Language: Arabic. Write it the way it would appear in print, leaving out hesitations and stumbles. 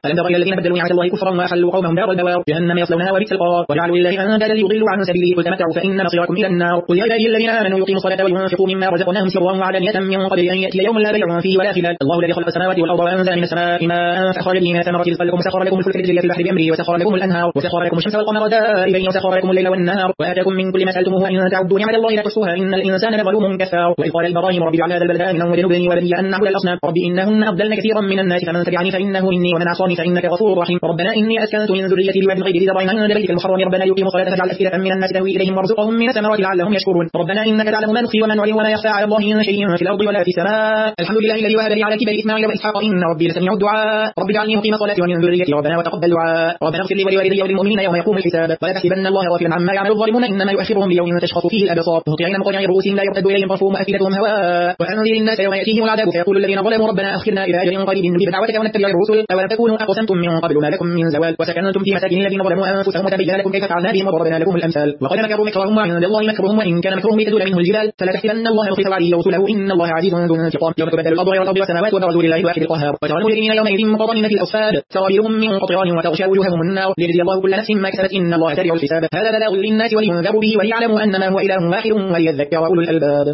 ألم تر إلى الذين بدلوا نعمة الله كفرا وأحلوا قومهم دار البوار جهنم يصلونها وبئس القرار وجعلوا لله أندادا ليضلوا عن سبيله قل تمتعوا فإن مصيركم إلى النار قل يا عبادي الذين آمنوا يقيموا الصلاة وينفقوا مما رزقناهم سرا وعلانية من قبل أن يأتي يوم لا بيع فيه ولا خلال الله الذي خلق السماوات والأرض وأنزل من السماء ماء فأخرج به من ثمرات رزقا لكم وسخر لكم الفلك لتجري في البحر بأمره وسخر لكم الأنهار وسخر لكم الشمس والقمر دائبين وسخر لكم الليل والنهار وآتاكم من كل ما سألتموه وإن تعدوا نعمة الله لا تحصوها إن الإنسان لظلوم كفار وإذ قال إبراهيم رب اجعل هذا البلد آمنا واجنبني وبني أن نعبد الأصنام رب إنهن أضلن كثيرا من الناس فمن تبعني فإنه مني ومن عصاني فإنك غفور رحيم ربنا إني أسكنت من ذريتي بواد غير ذي زرع عند بيتك المحرم ربنا يقيموا الصلاة فاجعل أفئدة من الناس تهوي إليهم وارزقهم من الثمرات لعلهم يشكرون ربنا إنك تعلم ما نخفي وما نعلن ولا يخفى على الله من شيء في الأرض ولا في السماء الحمد لله الذي وهب لي على كبر إسماعيل وإسحاق إن ربي لسميع الدعاء رب اجعلني مقيم الصلاة ومن ذريتي ربنا وتقبل دعاء ربنا اغفر لي ولوالدي وللمؤمنين يوم يقوم الحساب ولا تحسبن الله غافلا عما يعمل الظالمون إنما يؤخرهم ليوم تشخص فيه الأبصار مهطعين مقنعي رؤوسهم لا يرتد إليهم طرفهم وأفئدتهم هواء وأنذر الناس يوم يأتيهم العذاب فيقول الذين ظلموا ربنا أخرنا إلى أجل قريب نجب دعوتك ونتبع الرسل أولم تكونوا أقسمتم من قبل ما لكم من زوال وسكنتم في مساكن الذين ظلموا أنفسهم وتبين لكم كيف فعلنا بهم وضربنا لكم الأمثال وقد مكروا مكرهم وعند الله مكرهم وإن كان مكرهم لتزول منه الجبال فلا تحسبن الله يخلف وعده ورسله إن الله عزيز ذو انتقام يوم تبدل الأرض غير الأرض والسماوات وبرزوا لله الواحد القهار وترى المجرمين يومئذ مقرنين في الأصفاد سرابيلهم من قطران وتغشى وجوههم النار ليجزي الله كل نفس ما كسبت إن الله سريع الحساب هذا بلاغ للناس ولينذروا به وليعلموا أنما هو إله واحد وليذكر أولو الألباب